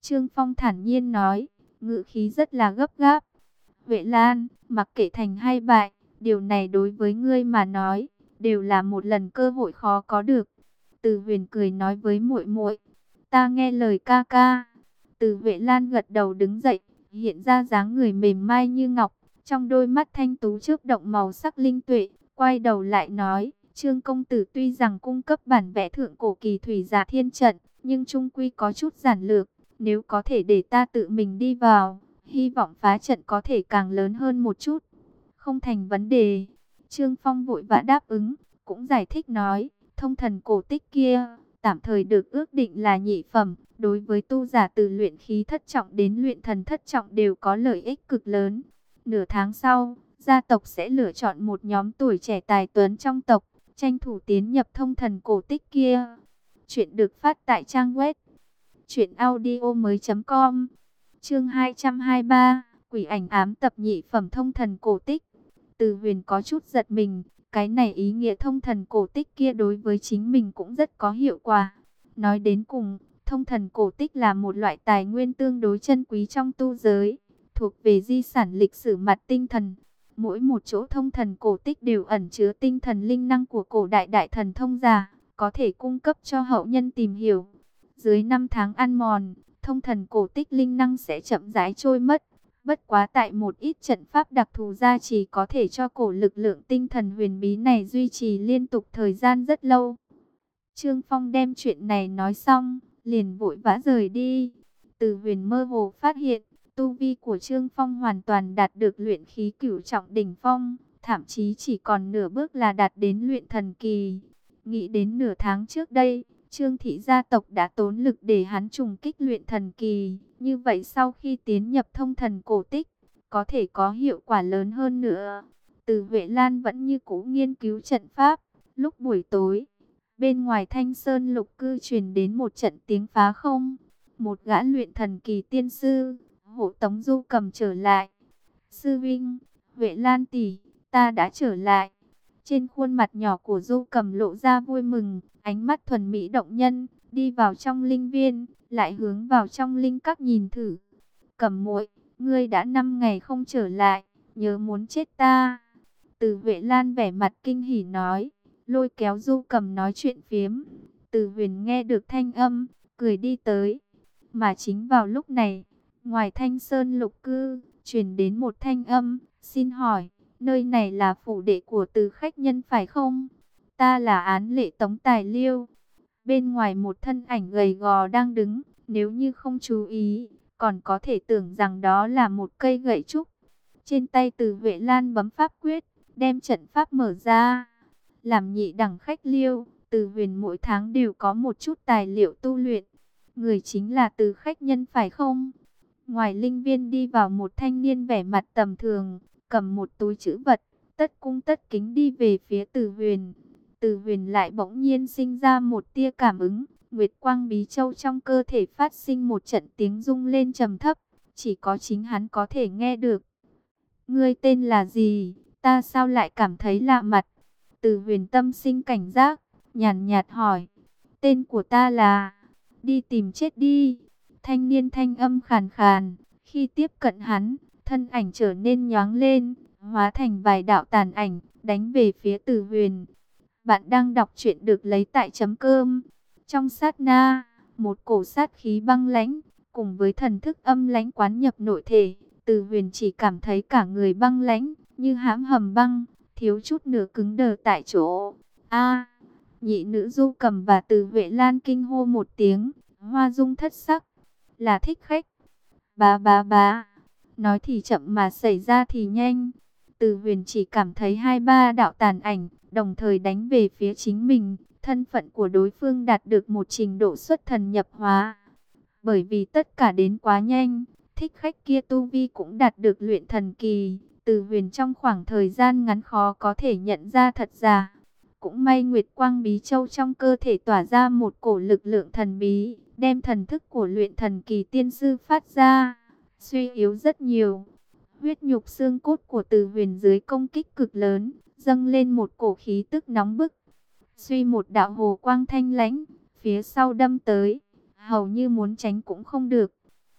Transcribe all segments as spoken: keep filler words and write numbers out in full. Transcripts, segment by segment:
Trương Phong thản nhiên nói, ngữ khí rất là gấp gáp. Vệ Lan, mặc kệ thành hay bại, điều này đối với ngươi mà nói, đều là một lần cơ hội khó có được. Từ Huyền cười nói với muội muội, ta nghe lời ca ca. Từ Vệ Lan gật đầu đứng dậy, hiện ra dáng người mềm mại như ngọc, trong đôi mắt thanh tú chớp động màu sắc linh tuệ, quay đầu lại nói, Trương công tử tuy rằng cung cấp bản vẽ thượng cổ kỳ thủy giả thiên trận, nhưng trung quy có chút giản lược, nếu có thể để ta tự mình đi vào, hy vọng phá trận có thể càng lớn hơn một chút. Không thành vấn đề. Trương Phong vội vã đáp ứng, cũng giải thích nói, thông thần cổ tích kia, tạm thời được ước định là nhị phẩm, đối với tu giả từ luyện khí thất trọng đến luyện thần thất trọng đều có lợi ích cực lớn. Nửa tháng sau, gia tộc sẽ lựa chọn một nhóm tuổi trẻ tài tuấn trong tộc, tranh thủ tiến nhập thông thần cổ tích kia. Chuyện được phát tại trang web truyện audio mới chấm com. Chương hai trăm hai mươi ba, Quỷ ảnh ám tập nhị phẩm thông thần cổ tích. Từ Huyền có chút giật mình, cái này ý nghĩa thông thần cổ tích kia đối với chính mình cũng rất có hiệu quả. Nói đến cùng, thông thần cổ tích là một loại tài nguyên tương đối chân quý trong tu giới, thuộc về di sản lịch sử mặt tinh thần. Mỗi một chỗ thông thần cổ tích đều ẩn chứa tinh thần linh năng của cổ đại đại thần thông giả, có thể cung cấp cho hậu nhân tìm hiểu. Dưới năm tháng ăn mòn, thông thần cổ tích linh năng sẽ chậm rãi trôi mất. Bất quá tại một ít trận pháp đặc thù gia trì có thể cho cổ lực lượng tinh thần huyền bí này duy trì liên tục thời gian rất lâu. Trương Phong đem chuyện này nói xong, liền vội vã rời đi. Từ Huyền mơ hồ phát hiện, tu vi của Trương Phong hoàn toàn đạt được luyện khí cửu trọng đỉnh phong, thậm chí chỉ còn nửa bước là đạt đến luyện thần kỳ. Nghĩ đến nửa tháng trước đây, Trương thị gia tộc đã tốn lực để hắn trùng kích luyện thần kỳ, như vậy sau khi tiến nhập thông thần cổ tích, có thể có hiệu quả lớn hơn nữa. Từ Vệ Lan vẫn như cũ nghiên cứu trận pháp. Lúc buổi tối, bên ngoài Thanh Sơn Lục cư truyền đến một trận tiếng phá không. Một gã luyện thần kỳ tiên sư, hộ tống Du Cầm trở lại. Sư Vinh, Vệ Lan tỷ, ta đã trở lại. Trên khuôn mặt nhỏ của Du Cầm lộ ra vui mừng, ánh mắt thuần mỹ động nhân, đi vào trong linh viên, lại hướng vào trong linh các nhìn thử. Cầm muội, ngươi đã năm ngày không trở lại, nhớ muốn chết ta. Từ Vệ Lan vẻ mặt kinh hỉ nói, lôi kéo Du Cầm nói chuyện phiếm. Từ Huyền nghe được thanh âm, cười đi tới. Mà chính vào lúc này, ngoài Thanh Sơn Lục cư, truyền đến một thanh âm, xin hỏi, nơi này là phủ đệ của Từ khách nhân phải không? Ta là Án Lệ Tống Tài Liêu. Bên ngoài một thân ảnh gầy gò đang đứng, nếu như không chú ý, còn có thể tưởng rằng đó là một cây gậy trúc. Trên tay Từ Vệ Lan bấm pháp quyết, đem trận pháp mở ra. Làm nhị đẳng khách Liêu, Từ Huyền mỗi tháng đều có một chút tài liệu tu luyện. Người chính là Từ khách nhân phải không? Ngoài linh viên đi vào một thanh niên vẻ mặt tầm thường, cầm một túi trữ vật, tất cung tất kính đi về phía Từ Huyền. Từ Huyền lại bỗng nhiên sinh ra một tia cảm ứng, Nguyệt Quang Bí Châu trong cơ thể phát sinh một trận tiếng rung lên trầm thấp, chỉ có chính hắn có thể nghe được. Ngươi tên là gì? Ta sao lại cảm thấy lạ mặt? Từ Huyền tâm sinh cảnh giác, nhàn nhạt hỏi. Tên của ta là... Đi tìm chết đi. Thanh niên thanh âm khàn khàn, khi tiếp cận hắn, thân ảnh trở nên nhoáng lên, hóa thành vài đạo tàn ảnh, đánh về phía Từ Huyền. Bạn đang đọc truyện được lấy tại chấm cơm. Trong sát na, một cổ sát khí băng lãnh, cùng với thần thức âm lãnh quán nhập nội thể, Từ Huyền chỉ cảm thấy cả người băng lãnh, như hãm hầm băng, thiếu chút nữa cứng đờ tại chỗ. A, nhị nữ Du Cầm và Từ Vệ Lan kinh hô một tiếng, hoa dung thất sắc, là thích khách. Bá bá bá, nói thì chậm mà xảy ra thì nhanh. Từ Huyền chỉ cảm thấy hai ba đạo tàn ảnh, đồng thời đánh về phía chính mình. Thân phận của đối phương đạt được một trình độ xuất thần nhập hóa. Bởi vì tất cả đến quá nhanh, thích khách kia tu vi cũng đạt được luyện thần kỳ. Từ Huyền trong khoảng thời gian ngắn khó có thể nhận ra thật giả. Cũng may Nguyệt Quang Bí Châu trong cơ thể tỏa ra một cổ lực lượng thần bí, đem thần thức của luyện thần kỳ tiên sư phát ra, suy yếu rất nhiều. Huyết nhục xương cốt của Từ Huyền dưới công kích cực lớn, dâng lên một cổ khí tức nóng bức. Suy một đạo hồ quang thanh lãnh, phía sau đâm tới, hầu như muốn tránh cũng không được.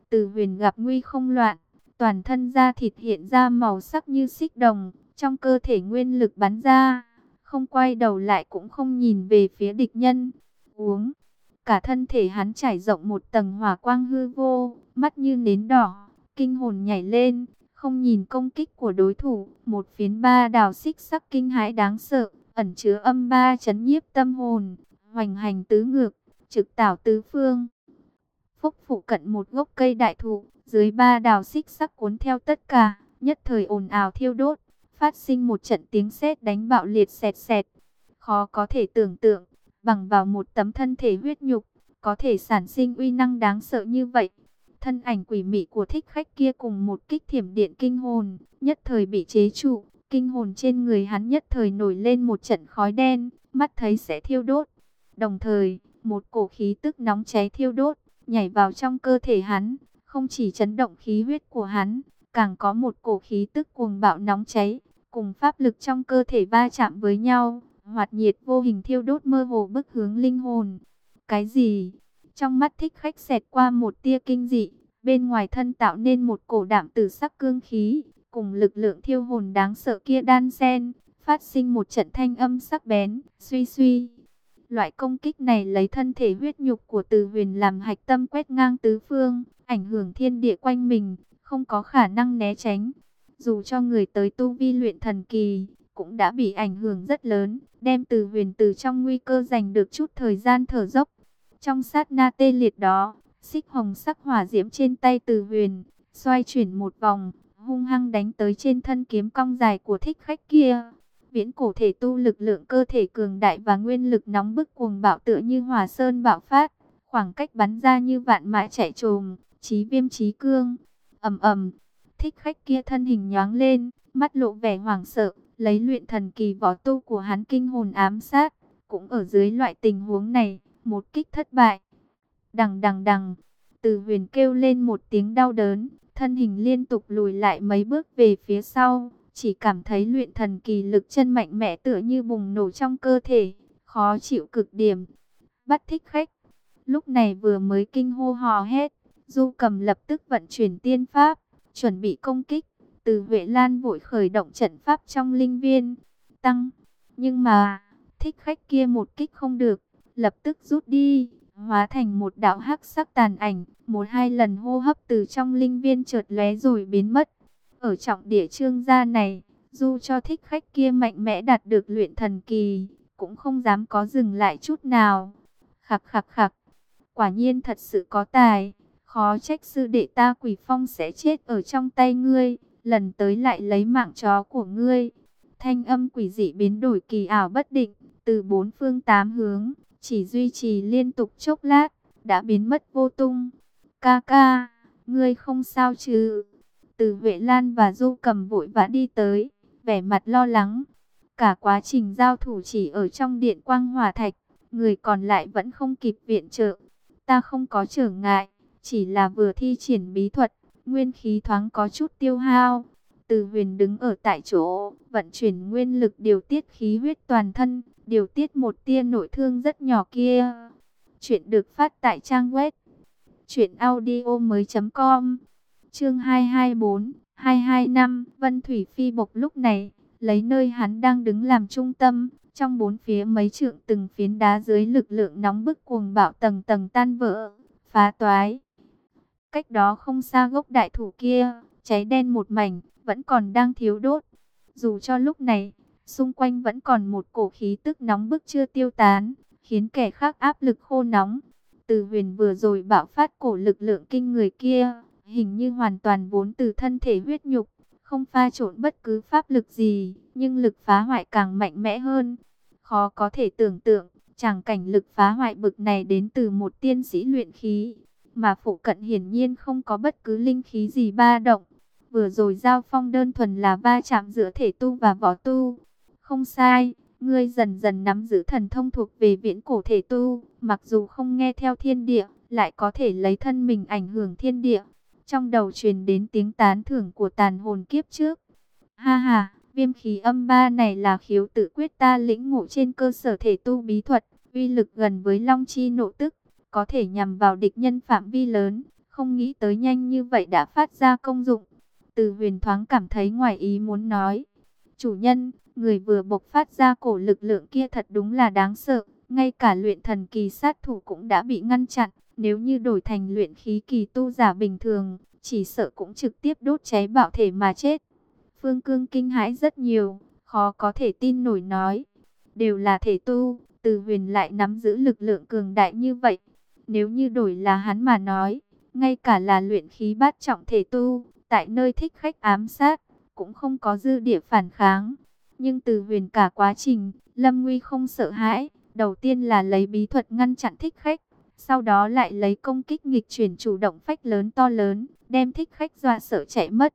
Từ Huyền gặp nguy không loạn, toàn thân da thịt hiện ra màu sắc như xích đồng, trong cơ thể nguyên lực bắn ra, không quay đầu lại cũng không nhìn về phía địch nhân. Uống, cả thân thể hắn trải rộng một tầng hỏa quang hư vô, mắt như nến đỏ, kinh hồn nhảy lên, không nhìn công kích của đối thủ, một phiến ba đào xích sắc kinh hãi đáng sợ, ẩn chứa âm ba chấn nhiếp tâm hồn, hoành hành tứ ngược, trực tảo tứ phương. Phúc phụ cận một gốc cây đại thụ, dưới ba đào xích sắc cuốn theo tất cả, nhất thời ồn ào thiêu đốt, phát sinh một trận tiếng sét đánh bạo liệt sẹt sẹt. Khó có thể tưởng tượng, bằng vào một tấm thân thể huyết nhục, có thể sản sinh uy năng đáng sợ như vậy. Thân ảnh quỷ mị của thích khách kia cùng một kích thiểm điện kinh hồn, nhất thời bị chế trụ, kinh hồn trên người hắn nhất thời nổi lên một trận khói đen, mắt thấy sẽ thiêu đốt. Đồng thời, một cổ khí tức nóng cháy thiêu đốt, nhảy vào trong cơ thể hắn, không chỉ chấn động khí huyết của hắn, càng có một cổ khí tức cuồng bạo nóng cháy, cùng pháp lực trong cơ thể va chạm với nhau, hoạt nhiệt vô hình thiêu đốt mơ hồ bức hướng linh hồn. Cái gì? Trong mắt thích khách xẹt qua một tia kinh dị, bên ngoài thân tạo nên một cổ đạm tử sắc cương khí, cùng lực lượng thiêu hồn đáng sợ kia đan xen, phát sinh một trận thanh âm sắc bén, suy suy. Loại công kích này lấy thân thể huyết nhục của Từ Huyền làm hạch tâm quét ngang tứ phương, ảnh hưởng thiên địa quanh mình, không có khả năng né tránh. Dù cho người tới tu vi luyện thần kỳ, cũng đã bị ảnh hưởng rất lớn, đem Từ Huyền từ trong nguy cơ giành được chút thời gian thở dốc. Trong sát na tê liệt đó, xích hồng sắc hỏa diễm trên tay Từ Huyền, xoay chuyển một vòng, hung hăng đánh tới trên thân kiếm cong dài của thích khách kia. Viễn cổ thể tu lực lượng cơ thể cường đại và nguyên lực nóng bức cuồng bạo tựa như hỏa sơn bạo phát, khoảng cách bắn ra như vạn mã chạy trồm, chí viêm chí cương. Ầm ầm, thích khách kia thân hình nhoáng lên, mắt lộ vẻ hoảng sợ, lấy luyện thần kỳ võ tu của hắn kinh hồn ám sát, cũng ở dưới loại tình huống này, một kích thất bại. Đằng đằng đằng, Từ Huyền kêu lên một tiếng đau đớn, thân hình liên tục lùi lại mấy bước về phía sau. Chỉ cảm thấy luyện thần kỳ lực chân mạnh mẽ tựa như bùng nổ trong cơ thể, khó chịu cực điểm. Bắt thích khách. Lúc này vừa mới kinh hô hò hét, Du Cầm lập tức vận chuyển tiên pháp, chuẩn bị công kích. Từ Huệ Lan vội khởi động trận pháp trong linh viên, tăng. Nhưng mà, thích khách kia một kích không được, lập tức rút đi, hóa thành một đạo hắc sắc tàn ảnh, một hai lần hô hấp từ trong linh viên chợt lóe rồi biến mất. Ở trọng địa trương gia này, dù cho thích khách kia mạnh mẽ đạt được luyện thần kỳ, cũng không dám có dừng lại chút nào. Khặc khặc khặc, quả nhiên thật sự có tài, khó trách sư đệ ta Quỷ Phong sẽ chết ở trong tay ngươi, lần tới lại lấy mạng chó của ngươi. Thanh âm quỷ dị biến đổi kỳ ảo bất định, từ bốn phương tám hướng, chỉ duy trì liên tục chốc lát, đã biến mất vô tung. Ca ca, ngươi không sao chứ? Từ Huệ Lan và Du Cầm vội vã đi tới, vẻ mặt lo lắng. Cả quá trình giao thủ chỉ ở trong điện quang hỏa thạch, người còn lại vẫn không kịp viện trợ. Ta không có trở ngại, chỉ là vừa thi triển bí thuật, nguyên khí thoáng có chút tiêu hao. Từ Huyền đứng ở tại chỗ, vận chuyển nguyên lực điều tiết khí huyết toàn thân, điều tiết một tia nội thương rất nhỏ kia. Chuyện được phát tại trang web truyện audio mới chấm com. Chương hai hai bốn, hai hai năm, Vân Thủy Phi bộc lúc này, lấy nơi hắn đang đứng làm trung tâm, trong bốn phía mấy trượng từng phiến đá dưới lực lượng nóng bức cuồng bạo tầng tầng tan vỡ, phá toái. Cách đó không xa gốc đại thụ kia, cháy đen một mảnh, vẫn còn đang thiếu đốt. Dù cho lúc này, xung quanh vẫn còn một cổ khí tức nóng bức chưa tiêu tán, khiến kẻ khác áp lực khô nóng. Từ Huyền vừa rồi bạo phát cổ lực lượng kinh người kia, hình như hoàn toàn vốn từ thân thể huyết nhục, không pha trộn bất cứ pháp lực gì, nhưng lực phá hoại càng mạnh mẽ hơn. Khó có thể tưởng tượng, tràng cảnh lực phá hoại bực này đến từ một tiên sĩ luyện khí, mà phụ cận hiển nhiên không có bất cứ linh khí gì ba động. Vừa rồi giao phong đơn thuần là va chạm giữa thể tu và võ tu. Không sai, ngươi dần dần nắm giữ thần thông thuộc về viễn cổ thể tu, mặc dù không nghe theo thiên địa, lại có thể lấy thân mình ảnh hưởng thiên địa. Trong đầu truyền đến tiếng tán thưởng của tàn hồn kiếp trước. Ha ha, viêm khí âm ba này là khiếu tự quyết ta lĩnh ngộ trên cơ sở thể tu bí thuật, uy lực gần với long chi nộ tức, có thể nhằm vào địch nhân phạm vi lớn, không nghĩ tới nhanh như vậy đã phát ra công dụng. Từ Huyền thoáng cảm thấy ngoài ý muốn nói, chủ nhân, người vừa bộc phát ra cổ lực lượng kia thật đúng là đáng sợ, ngay cả luyện thần kỳ sát thủ cũng đã bị ngăn chặn, nếu như đổi thành luyện khí kỳ tu giả bình thường, chỉ sợ cũng trực tiếp đốt cháy bạo thể mà chết. Phương Cương kinh hãi rất nhiều, khó có thể tin nổi nói, đều là thể tu, Từ Huyền lại nắm giữ lực lượng cường đại như vậy. Nếu như đổi là hắn mà nói, ngay cả là luyện khí bát trọng thể tu, tại nơi thích khách ám sát, cũng không có dư địa phản kháng. Nhưng Từ Huyền cả quá trình, lâm nguy không sợ hãi, đầu tiên là lấy bí thuật ngăn chặn thích khách, sau đó lại lấy công kích nghịch chuyển chủ động phách lớn to lớn, đem thích khách dọa sợ chạy mất.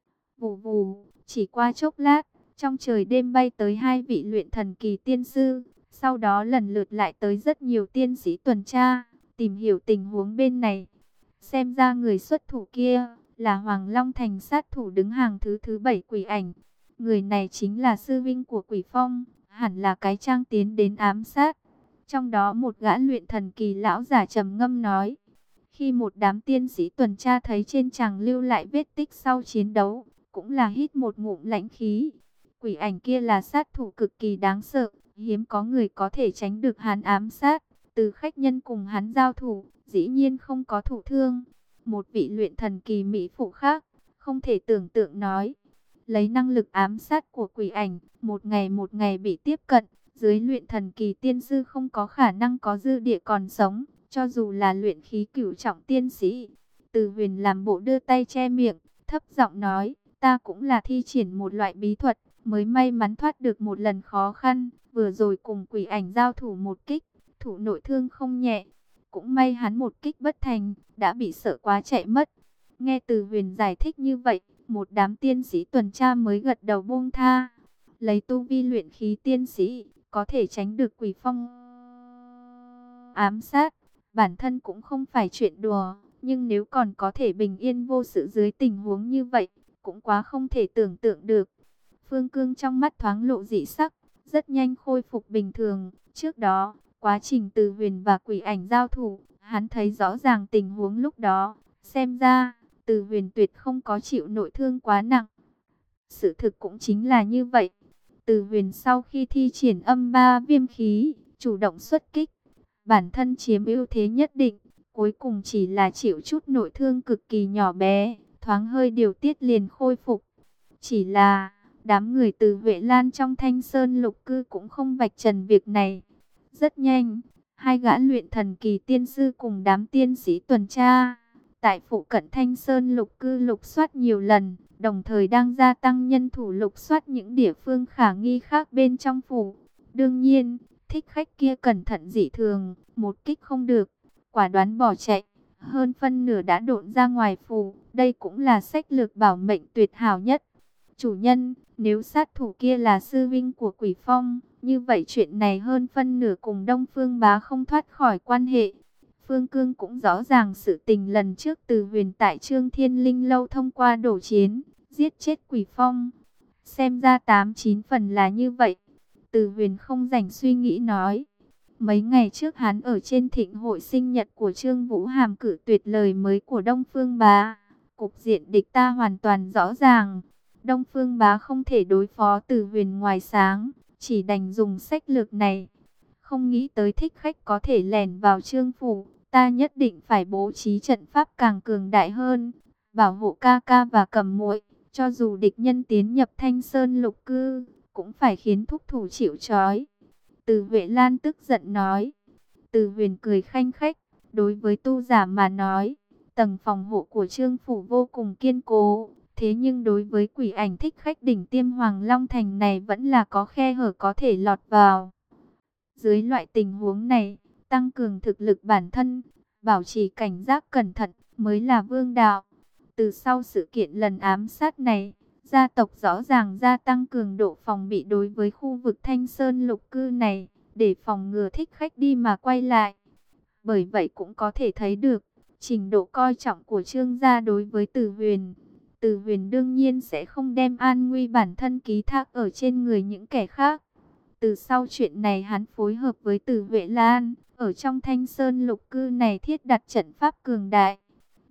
Vù vù, chỉ qua chốc lát, trong trời đêm bay tới hai vị luyện thần kỳ tiên sư, sau đó lần lượt lại tới rất nhiều tiên sĩ tuần tra, tìm hiểu tình huống bên này. Xem ra người xuất thủ kia là Hoàng Long Thành sát thủ đứng hàng thứ thứ bảy Quỷ Ảnh. Người này chính là sư vinh của Quỷ Phong, hẳn là cái trang tiến đến ám sát. Trong đó một gã luyện thần kỳ lão giả trầm ngâm nói, khi một đám tiên sĩ tuần tra thấy trên tràng lưu lại vết tích sau chiến đấu, cũng là hít một ngụm lãnh khí. Quỷ Ảnh kia là sát thủ cực kỳ đáng sợ, hiếm có người có thể tránh được hắn ám sát. Từ khách nhân cùng hắn giao thủ, dĩ nhiên không có thụ thương. Một vị luyện thần kỳ mỹ phụ khác, không thể tưởng tượng nói, lấy năng lực ám sát của Quỷ Ảnh, một ngày một ngày bị tiếp cận, dưới luyện thần kỳ tiên sư không có khả năng có dư địa còn sống, cho dù là luyện khí cửu trọng tiên sĩ. Từ Huyền làm bộ đưa tay che miệng, thấp giọng nói, ta cũng là thi triển một loại bí thuật, mới may mắn thoát được một lần khó khăn, vừa rồi cùng Quỷ Ảnh giao thủ một kích, thủ nội thương không nhẹ, cũng may hắn một kích bất thành, đã bị sợ quá chạy mất. Nghe Từ Huyền giải thích như vậy, một đám tiên sĩ tuần tra mới gật đầu buông tha. Lấy tu vi luyện khí tiên sĩ, có thể tránh được Quỷ Phong ám sát, bản thân cũng không phải chuyện đùa, nhưng nếu còn có thể bình yên vô sự dưới tình huống như vậy, cũng quá không thể tưởng tượng được. Phương Cương trong mắt thoáng lộ dị sắc, rất nhanh khôi phục bình thường. Trước đó, quá trình Từ Huyền và Quỷ Ảnh giao thủ, hắn thấy rõ ràng tình huống lúc đó. Xem ra, Từ Huyền tuyệt không có chịu nội thương quá nặng. Sự thực cũng chính là như vậy. Từ Huyền sau khi thi triển âm ba viêm khí, chủ động xuất kích, bản thân chiếm ưu thế nhất định, cuối cùng chỉ là chịu chút nội thương cực kỳ nhỏ bé, thoáng hơi điều tiết liền khôi phục. Chỉ là đám người từ Huệ Lan trong Thanh Sơn Lục Cư cũng không vạch trần việc này. Rất nhanh, hai gã luyện thần kỳ tiên sư cùng đám tiên sĩ tuần tra tại phụ cận Thanh Sơn Lục Cư lục soát nhiều lần, đồng thời đang gia tăng nhân thủ lục soát những địa phương khả nghi khác bên trong phủ. Đương nhiên, thích khách kia cẩn thận dị thường, một kích không được, quả đoán bỏ chạy, hơn phân nửa đã độn ra ngoài phủ. Đây cũng là sách lược bảo mệnh tuyệt hảo nhất. Chủ nhân, nếu sát thủ kia là sư vinh của Quỷ Phong, như vậy chuyện này hơn phân nửa cùng Đông Phương Bá không thoát khỏi quan hệ. Phương Cương cũng rõ ràng sự tình lần trước Từ Huyền tại Trương Thiên Linh Lâu thông qua đổ chiến, giết chết Quỷ Phong. Xem ra tám chín phần là như vậy. Từ Huyền không rảnh suy nghĩ nói. Mấy ngày trước hắn ở trên thịnh hội sinh nhật của Trương Vũ Hàm cử tuyệt lời mới của Đông Phương Bá. Cục diện địch ta hoàn toàn rõ ràng. Đông Phương Bá không thể đối phó Từ Huyền ngoài sáng, chỉ đành dùng sách lược này. Không nghĩ tới thích khách có thể lẻn vào Trương phủ, ta nhất định phải bố trí trận pháp càng cường đại hơn, bảo hộ ca ca và Cầm Muội, cho dù địch nhân tiến nhập Thanh Sơn Lục Cư, cũng phải khiến thúc thủ chịu trói. Từ Huệ Lan tức giận nói. Từ Huyền cười khanh khách, đối với tu giả mà nói, tầng phòng hộ của Trương phủ vô cùng kiên cố. Thế nhưng đối với Quỷ Ảnh thích khách đỉnh tiêm Hoàng Long Thành này vẫn là có khe hở có thể lọt vào. Dưới loại tình huống này, tăng cường thực lực bản thân, bảo trì cảnh giác cẩn thận mới là vương đạo. Từ sau sự kiện lần ám sát này, gia tộc rõ ràng gia tăng cường độ phòng bị đối với khu vực Thanh Sơn Lục Cư này, để phòng ngừa thích khách đi mà quay lại. Bởi vậy cũng có thể thấy được trình độ coi trọng của Trương gia đối với Từ Huyền. Từ Huyền đương nhiên sẽ không đem an nguy bản thân ký thác ở trên người những kẻ khác. Từ sau chuyện này hắn phối hợp với Từ Huệ Lan, ở trong Thanh Sơn Lục Cư này thiết đặt trận pháp cường đại.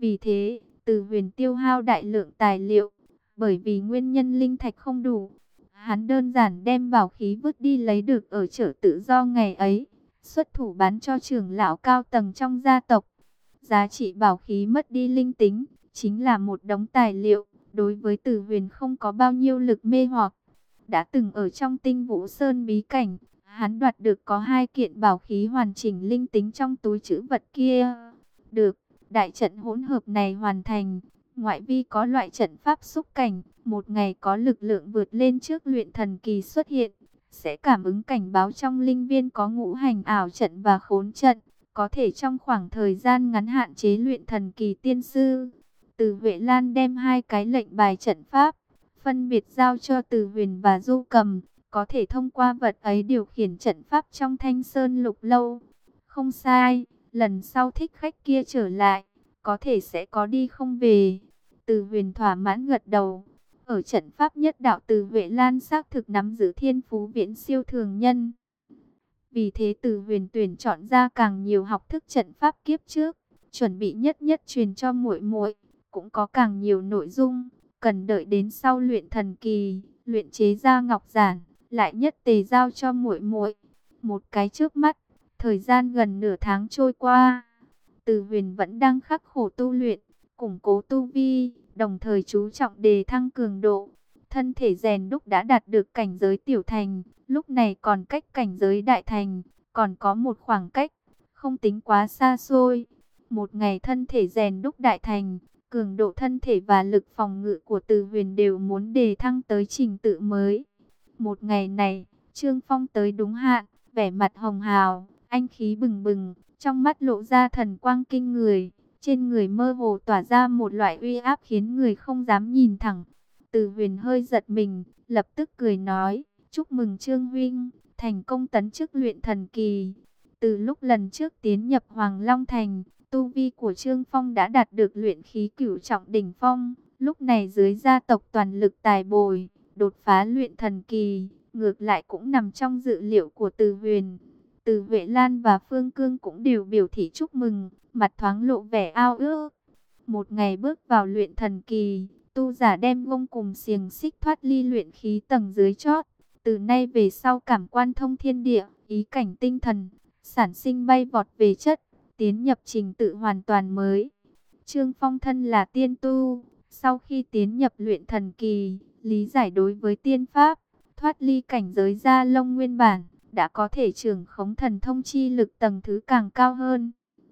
Vì thế, Từ Huyền tiêu hao đại lượng tài liệu, bởi vì nguyên nhân linh thạch không đủ. Hắn đơn giản đem bảo khí vứt đi lấy được ở chợ tự do ngày ấy, xuất thủ bán cho trưởng lão cao tầng trong gia tộc. Giá trị bảo khí mất đi linh tính, chính là một đống tài liệu, đối với Từ Huyền không có bao nhiêu lực mê hoặc. Đã từng ở trong Tinh Vũ Sơn bí cảnh, hắn đoạt được có hai kiện bảo khí hoàn chỉnh linh tính trong túi trữ vật kia. Được, đại trận hỗn hợp này hoàn thành, ngoại vi có loại trận pháp xúc cảnh, một ngày có lực lượng vượt lên trước luyện thần kỳ xuất hiện, sẽ cảm ứng cảnh báo trong linh viên có ngũ hành ảo trận và khốn trận, có thể trong khoảng thời gian ngắn hạn chế luyện thần kỳ tiên sư. Từ Huệ Lan đem hai cái lệnh bài trận pháp, phân biệt giao cho Từ Huyền và Du Cầm, có thể thông qua vật ấy điều khiển trận pháp trong Thanh Sơn Lục Lâu. Không sai, lần sau thích khách kia trở lại, có thể sẽ có đi không về. Từ Huyền thỏa mãn gật đầu. Ở trận pháp nhất đạo, Từ Huệ Lan xác thực nắm giữ thiên phú viễn siêu thường nhân. Vì thế Từ Huyền tuyển chọn ra càng nhiều học thức trận pháp kiếp trước, chuẩn bị nhất nhất truyền cho muội muội, cũng có càng nhiều nội dung, cần đợi đến sau luyện thần kỳ, luyện chế ra ngọc giản, lại nhất tề giao cho muội muội. Một cái trước mắt, thời gian gần nửa tháng trôi qua, Từ Huyền vẫn đang khắc khổ tu luyện, củng cố tu vi, đồng thời chú trọng đề thăng cường độ. Thân thể rèn đúc đã đạt được cảnh giới tiểu thành, lúc này còn cách cảnh giới đại thành, còn có một khoảng cách, không tính quá xa xôi. Một ngày thân thể rèn đúc đại thành, cường độ thân thể và lực phòng ngự của Từ Huyền đều muốn đề thăng tới trình tự mới. Một ngày này, Trương Phong tới đúng hạn, vẻ mặt hồng hào, anh khí bừng bừng, trong mắt lộ ra thần quang kinh người, trên người mơ hồ tỏa ra một loại uy áp khiến người không dám nhìn thẳng. Từ Huyền hơi giật mình, lập tức cười nói, chúc mừng Trương huynh, thành công tấn chức luyện thần kỳ. Từ lúc lần trước tiến nhập Hoàng Long Thành, tu vi của Trương Phong đã đạt được luyện khí cửu trọng đỉnh phong, lúc này dưới gia tộc toàn lực tài bồi, đột phá luyện thần kỳ, ngược lại cũng nằm trong dự liệu của Từ Huyền. Từ Huệ Lan và Phương Cương cũng đều biểu thị chúc mừng, mặt thoáng lộ vẻ ao ước. Một ngày bước vào luyện thần kỳ, tu giả đem gông cùng xiềng xích thoát ly luyện khí tầng dưới chót. Từ nay về sau cảm quan thông thiên địa, ý cảnh tinh thần, sản sinh bay vọt về chất, tiến nhập trình tự hoàn toàn mới. Trương Phong thân là tiên tu, sau khi tiến nhập luyện thần kỳ, lý giải đối với tiên pháp, thoát ly cảnh giới gia lông nguyên bản, đã có thể trưởng khống thần thông chi lực tầng thứ càng cao hơn.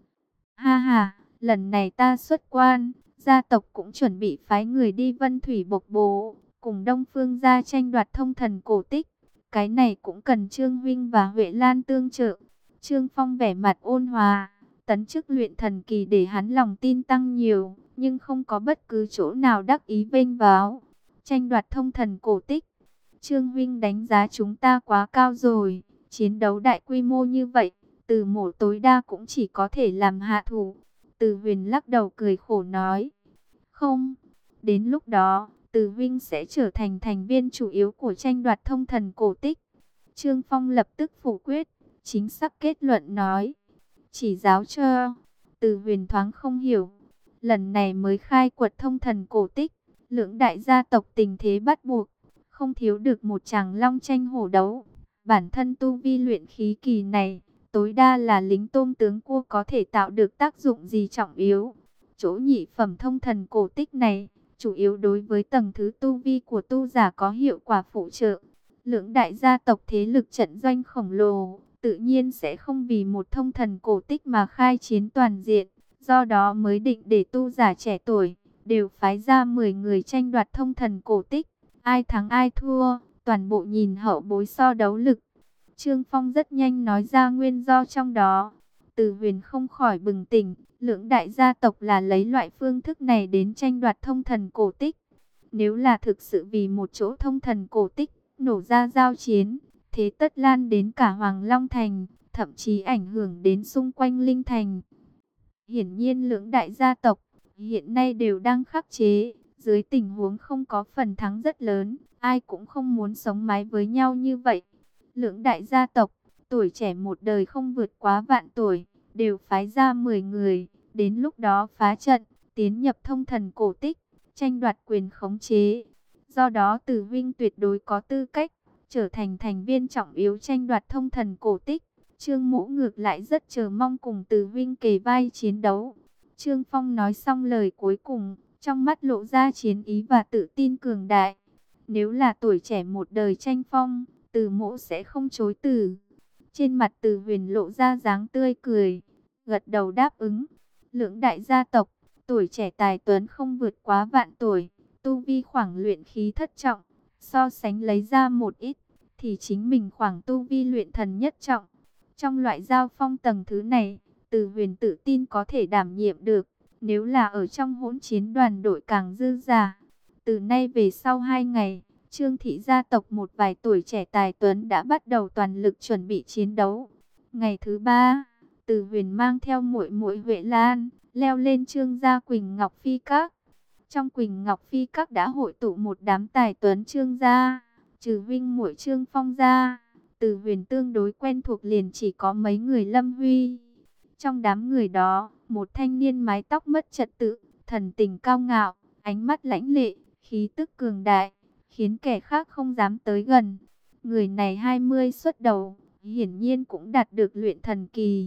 Ha ha, lần này ta xuất quan, gia tộc cũng chuẩn bị phái người đi Vân Thủy Bộc Bố, cùng Đông Phương gia tranh đoạt thông thần cổ tích. Cái này cũng cần Trương huynh và Huệ Lan tương trợ. Trương Phong vẻ mặt ôn hòa, tấn chức luyện thần kỳ để hắn lòng tin tăng nhiều, nhưng không có bất cứ chỗ nào đắc ý vênh váo. Tranh đoạt thông thần cổ tích, Trương huynh đánh giá chúng ta quá cao rồi, chiến đấu đại quy mô như vậy, Từ mổ tối đa cũng chỉ có thể làm hạ thủ. Từ Huyền lắc đầu cười khổ nói, không, đến lúc đó, Từ huynh sẽ trở thành thành viên chủ yếu của tranh đoạt thông thần cổ tích. Trương Phong lập tức phủ quyết, chính xác kết luận nói, chỉ giáo cho. Từ Huyền thoáng không hiểu, lần này mới khai quật thông thần cổ tích, lưỡng đại gia tộc tình thế bắt buộc, không thiếu được một chàng long tranh hổ đấu. Bản thân tu vi luyện khí kỳ này, tối đa là lính tôm tướng cua, có thể tạo được tác dụng gì trọng yếu. Chỗ nhị phẩm thông thần cổ tích này, chủ yếu đối với tầng thứ tu vi của tu giả có hiệu quả phụ trợ. Lưỡng đại gia tộc thế lực trận doanh khổng lồ, tự nhiên sẽ không vì một thông thần cổ tích mà khai chiến toàn diện. Do đó mới định để tu giả trẻ tuổi, đều phái ra mười người tranh đoạt thông thần cổ tích. Ai thắng ai thua, toàn bộ nhìn hậu bối so đấu lực. Trương Phong rất nhanh nói ra nguyên do trong đó. Từ Huyền không khỏi bừng tỉnh, lưỡng đại gia tộc là lấy loại phương thức này đến tranh đoạt thông thần cổ tích. Nếu là thực sự vì một chỗ thông thần cổ tích, nổ ra giao chiến, thế tất lan đến cả Hoàng Long Thành, thậm chí ảnh hưởng đến xung quanh Linh Thành. Hiển nhiên lưỡng đại gia tộc, hiện nay đều đang khắc chế, dưới tình huống không có phần thắng rất lớn, ai cũng không muốn sống mái với nhau như vậy. Lưỡng đại gia tộc, tuổi trẻ một đời không vượt quá vạn tuổi, đều phái ra mười người, đến lúc đó phá trận, tiến nhập thông thần cổ tích, tranh đoạt quyền khống chế. Do đó Từ Vinh tuyệt đối có tư cách trở thành thành viên trọng yếu tranh đoạt thông thần cổ tích. Trương Mỗ ngược lại rất chờ mong cùng Từ Vinh kề vai chiến đấu. Trương Phong nói xong lời cuối cùng, trong mắt lộ ra chiến ý và tự tin cường đại. Nếu là tuổi trẻ một đời tranh phong, Từ Mỗ sẽ không chối từ. Trên mặt Từ Huyền lộ ra dáng tươi cười, gật đầu đáp ứng. Lưỡng đại gia tộc, tuổi trẻ tài tuấn không vượt quá vạn tuổi, tu vi khoảng luyện khí thất trọng, so sánh lấy ra một ít, thì chính mình khoảng tu vi luyện thần nhất trọng. Trong loại giao phong tầng thứ này, Từ Huyền tự tin có thể đảm nhiệm được, nếu là ở trong hỗn chiến đoàn đội càng dư dả. Từ nay về sau hai ngày, Trương thị gia tộc một vài tuổi trẻ tài tuấn đã bắt đầu toàn lực chuẩn bị chiến đấu. Ngày thứ ba, Từ Huyền mang theo muội muội Huệ Lan leo lên Trương gia Quỳnh Ngọc Phi Các. Trong Quỳnh Ngọc Phi Các đã hội tụ một đám tài tuấn Trương gia, trừ Vinh muội Trương Phong gia, Từ Huyền tương đối quen thuộc liền chỉ có mấy người Lâm Huy. Trong đám người đó, một thanh niên mái tóc mất trật tự, thần tình cao ngạo, ánh mắt lãnh lệ, khí tức cường đại, khiến kẻ khác không dám tới gần. Người này hai mươi xuất đầu, hiển nhiên cũng đạt được luyện thần kỳ.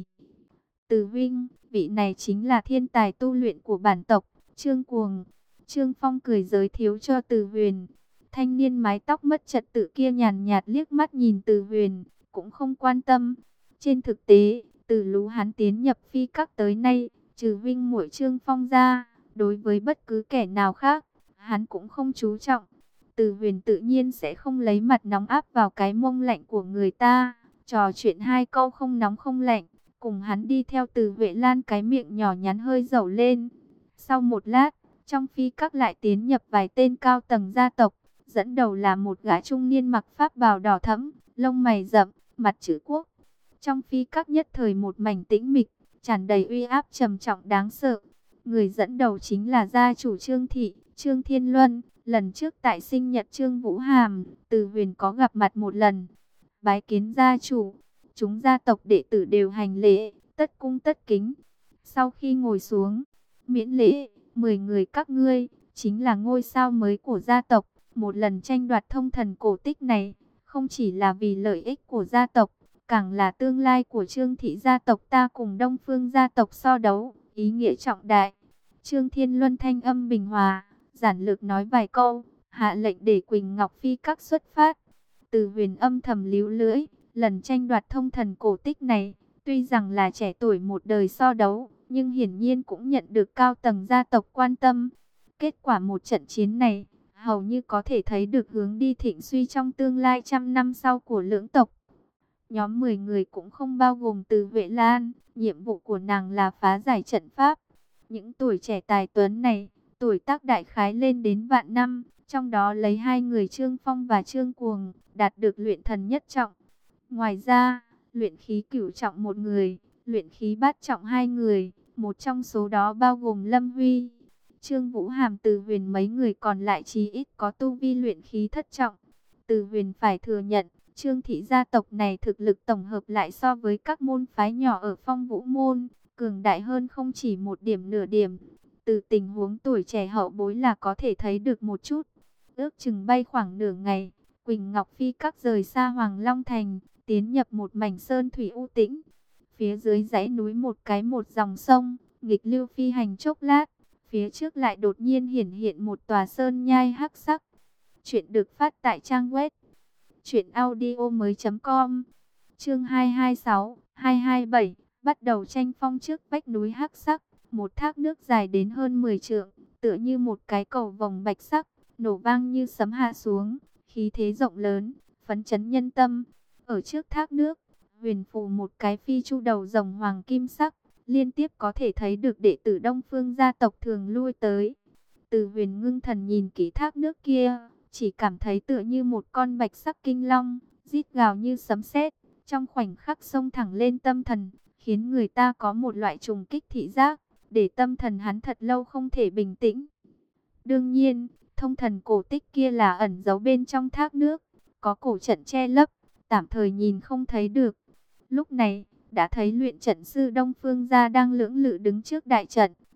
Từ Vinh, vị này chính là thiên tài tu luyện của bản tộc, Trương Cuồng. Trương Phong cười giới thiệu cho Từ Huyền. Thanh niên mái tóc mất trật tự kia nhàn nhạt liếc mắt nhìn Từ Huyền, cũng không quan tâm. Trên thực tế, từ lú hắn tiến nhập Phi Các tới nay, trừ Vinh muội Trương Phong ra, đối với bất cứ kẻ nào khác, hắn cũng không chú trọng. Từ Huyền tự nhiên sẽ không lấy mặt nóng áp vào cái mông lạnh của người ta, trò chuyện hai câu không nóng không lạnh, cùng hắn đi theo Từ Huệ Lan, cái miệng nhỏ nhắn hơi dẩu lên. Sau một lát, trong Phi Các lại tiến nhập vài tên cao tầng gia tộc, dẫn đầu là một gã trung niên mặc pháp bào đỏ thẫm, lông mày rậm, mặt chữ quốc. Trong Phi Các nhất thời một mảnh tĩnh mịch, tràn đầy uy áp trầm trọng đáng sợ. Người dẫn đầu chính là gia chủ Trương thị, Trương Thiên Luân. Lần trước tại sinh nhật Trương Vũ Hàm, Từ Huyền có gặp mặt một lần. Bái kiến gia chủ, chúng gia tộc đệ tử đều hành lễ, tất cung tất kính. Sau khi ngồi xuống, miễn lễ, mười người các ngươi chính là ngôi sao mới của gia tộc. Một lần tranh đoạt thông thần cổ tích này, không chỉ là vì lợi ích của gia tộc, càng là tương lai của Trương thị gia tộc ta cùng Đông Phương gia tộc so đấu, ý nghĩa trọng đại. Trương Thiên Luân thanh âm bình hòa, giản lược nói vài câu, hạ lệnh để Quỳnh Ngọc Phi Các xuất phát. Từ Huyền âm thầm líu lưỡi, lần tranh đoạt thông thần cổ tích này, tuy rằng là trẻ tuổi một đời so đấu, nhưng hiển nhiên cũng nhận được cao tầng gia tộc quan tâm. Kết quả một trận chiến này, hầu như có thể thấy được hướng đi thịnh suy trong tương lai trăm năm sau của lưỡng tộc. Nhóm mười người cũng không bao gồm Từ Huệ Lan, nhiệm vụ của nàng là phá giải trận pháp. Những tuổi trẻ tài tuấn này, tuổi tác đại khái lên đến vạn năm, trong đó lấy hai người Trương Phong và Trương Cuồng, đạt được luyện thần nhất trọng. Ngoài ra, luyện khí cửu trọng một người, luyện khí bát trọng hai người, một trong số đó bao gồm Lâm Huy. Trương Vũ Hàm, Từ Huyền mấy người còn lại chí ít có tu vi luyện khí thất trọng. Từ Huyền phải thừa nhận, Trương thị gia tộc này thực lực tổng hợp lại so với các môn phái nhỏ ở Phong Vũ môn, cường đại hơn không chỉ một điểm nửa điểm. Từ tình huống tuổi trẻ hậu bối là có thể thấy được một chút. Ước chừng bay khoảng nửa ngày, Quỳnh Ngọc Phi Các rời xa Hoàng Long Thành, tiến nhập một mảnh sơn thủy u tĩnh. Phía dưới dãy núi một cái một dòng sông, nghịch lưu phi hành chốc lát, phía trước lại đột nhiên hiển hiện một tòa sơn nhai hắc sắc. Chuyện được phát tại trang web truyện audio mới chấm com. Chương hai hai sáu, hai hai bảy, bắt đầu tranh phong trước vách núi hắc sắc, một thác nước dài đến hơn mười trượng, tựa như một cái cầu vồng bạch sắc, nổ vang như sấm hạ xuống, khí thế rộng lớn, phấn chấn nhân tâm. Ở trước thác nước, huyền phù một cái phi chu đầu rồng hoàng kim sắc, liên tiếp có thể thấy được đệ tử Đông Phương gia tộc thường lui tới. Từ Huyền ngưng thần nhìn kỹ thác nước kia, chỉ cảm thấy tựa như một con bạch sắc kinh long, rít gào như sấm sét, trong khoảnh khắc xông thẳng lên tâm thần, khiến người ta có một loại trùng kích thị giác, để tâm thần hắn thật lâu không thể bình tĩnh. Đương nhiên, thông thần cổ tích kia là ẩn giấu bên trong thác nước, có cổ trận che lấp, tạm thời nhìn không thấy được. Lúc này, đã thấy luyện trận sư Đông Phương gia đang lưỡng lự đứng trước đại trận,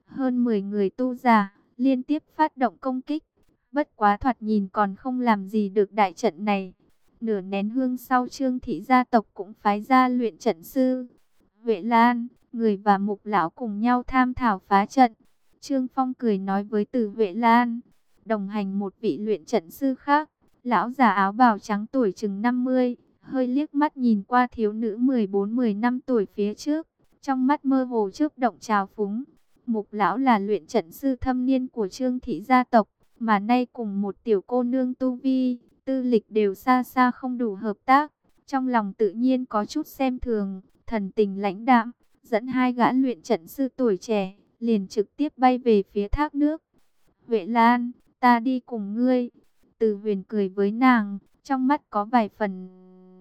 hơn mười người tu giả, liên tiếp phát động công kích. Bất quá thoạt nhìn còn không làm gì được đại trận này. Nửa nén hương sau, Trương thị gia tộc cũng phái ra luyện trận sư. Huệ Lan, người và Mục lão cùng nhau tham thảo phá trận. Trương Phong cười nói với Từ Huệ Lan, đồng hành một vị luyện trận sư khác, lão già áo bào trắng tuổi chừng năm mươi, hơi liếc mắt nhìn qua thiếu nữ mười bốn mười lăm tuổi phía trước, trong mắt mơ hồ chớp động trào phúng. Mục lão là luyện trận sư thâm niên của Trương thị gia tộc, mà nay cùng một tiểu cô nương tu vi, tư lịch đều xa xa không đủ hợp tác, trong lòng tự nhiên có chút xem thường, thần tình lãnh đạm, dẫn hai gã luyện trận sư tuổi trẻ, liền trực tiếp bay về phía thác nước. Huệ Lan, ta đi cùng ngươi. Từ Huyền cười với nàng, trong mắt có vài phần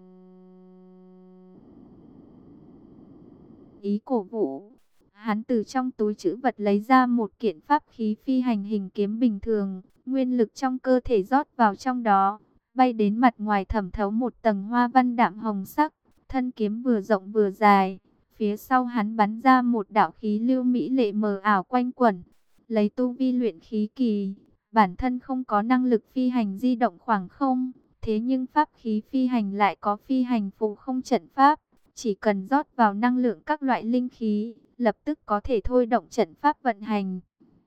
ý cổ vũ. Hắn từ trong túi trữ vật lấy ra một kiện pháp khí phi hành hình kiếm bình thường, nguyên lực trong cơ thể rót vào trong đó, bay đến mặt ngoài thẩm thấu một tầng hoa văn đạm hồng sắc, thân kiếm vừa rộng vừa dài. Phía sau hắn bắn ra một đạo khí lưu mỹ lệ mờ ảo quanh quẩn. Lấy tu vi luyện khí kỳ, bản thân không có năng lực phi hành di động khoảng không, thế nhưng pháp khí phi hành lại có phi hành phù không trận pháp, chỉ cần rót vào năng lượng các loại linh khí, lập tức có thể thôi động trận pháp vận hành.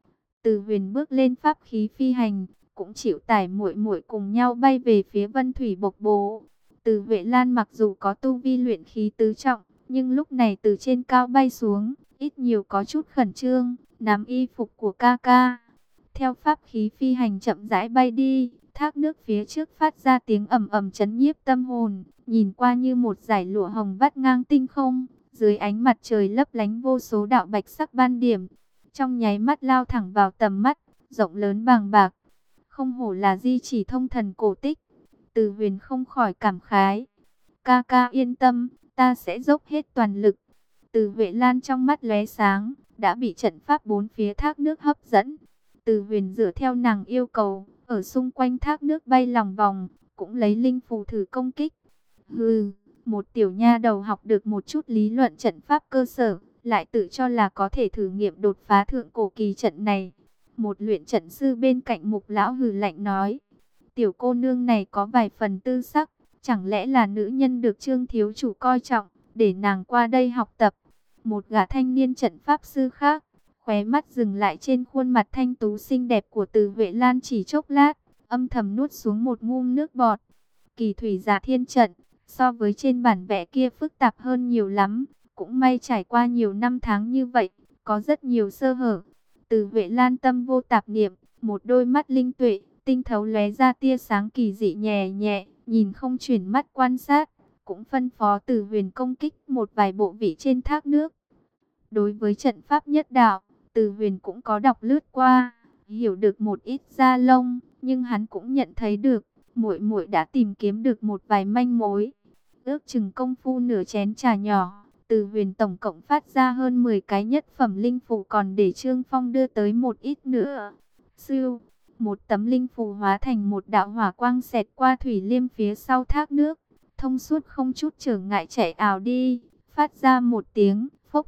Từ Huyền bước lên pháp khí phi hành, cũng chịu tải muội muội cùng nhau bay về phía Vân Thủy Bộc Bố. Từ Huệ Lan mặc dù có tu vi luyện khí tứ trọng, nhưng lúc này từ trên cao bay xuống, ít nhiều có chút khẩn trương, nắm y phục của ca ca. Theo pháp khí phi hành chậm rãi bay đi, thác nước phía trước phát ra tiếng ầm ầm chấn nhiếp tâm hồn, nhìn qua như một dải lụa hồng vắt ngang tinh không, dưới ánh mặt trời lấp lánh vô số đạo bạch sắc ban điểm, trong nháy mắt lao thẳng vào tầm mắt, rộng lớn bàng bạc. Không hổ là di chỉ thông thần cổ tích. Từ Huyền không khỏi cảm khái. Ca ca yên tâm, ta sẽ dốc hết toàn lực. Từ Huệ Lan trong mắt lóe sáng, đã bị trận pháp bốn phía thác nước hấp dẫn. Từ Huyền dựa theo nàng yêu cầu, ở xung quanh thác nước bay lòng vòng, cũng lấy linh phù thử công kích. Hừ, một tiểu nha đầu học được một chút lý luận trận pháp cơ sở, lại tự cho là có thể thử nghiệm đột phá thượng cổ kỳ trận này. Một luyện trận sư bên cạnh Mục lão hừ lạnh nói, tiểu cô nương này có vài phần tư sắc, chẳng lẽ là nữ nhân được Trương thiếu chủ coi trọng, để nàng qua đây học tập. Một gã thanh niên trận pháp sư khác, khóe mắt dừng lại trên khuôn mặt thanh tú xinh đẹp của Từ Huệ Lan chỉ chốc lát, âm thầm nuốt xuống một ngụm nước bọt. Kỳ thủy giả thiên trận, so với trên bản vẽ kia phức tạp hơn nhiều lắm, cũng may trải qua nhiều năm tháng như vậy, có rất nhiều sơ hở. Từ Huệ Lan tâm vô tạp niệm, một đôi mắt linh tuệ, tinh thấu lóe ra tia sáng kỳ dị nhẹ nhẹ, nhìn không chuyển mắt quan sát, cũng phân phó Từ Huyền công kích một vài bộ vị trên thác nước. Đối với trận pháp nhất đạo, Từ Huyền cũng có đọc lướt qua, hiểu được một ít da lông, nhưng hắn cũng nhận thấy được, muội muội đã tìm kiếm được một vài manh mối. Ước chừng công phu nửa chén trà nhỏ, Từ Huyền tổng cộng phát ra hơn mười cái nhất phẩm linh phù, còn để Trương Phong đưa tới một ít nữa. Siêu, một tấm linh phù hóa thành một đạo hỏa quang xẹt qua thủy liêm phía sau thác nước, thông suốt không chút trở ngại chạy ào đi, phát ra một tiếng phốc.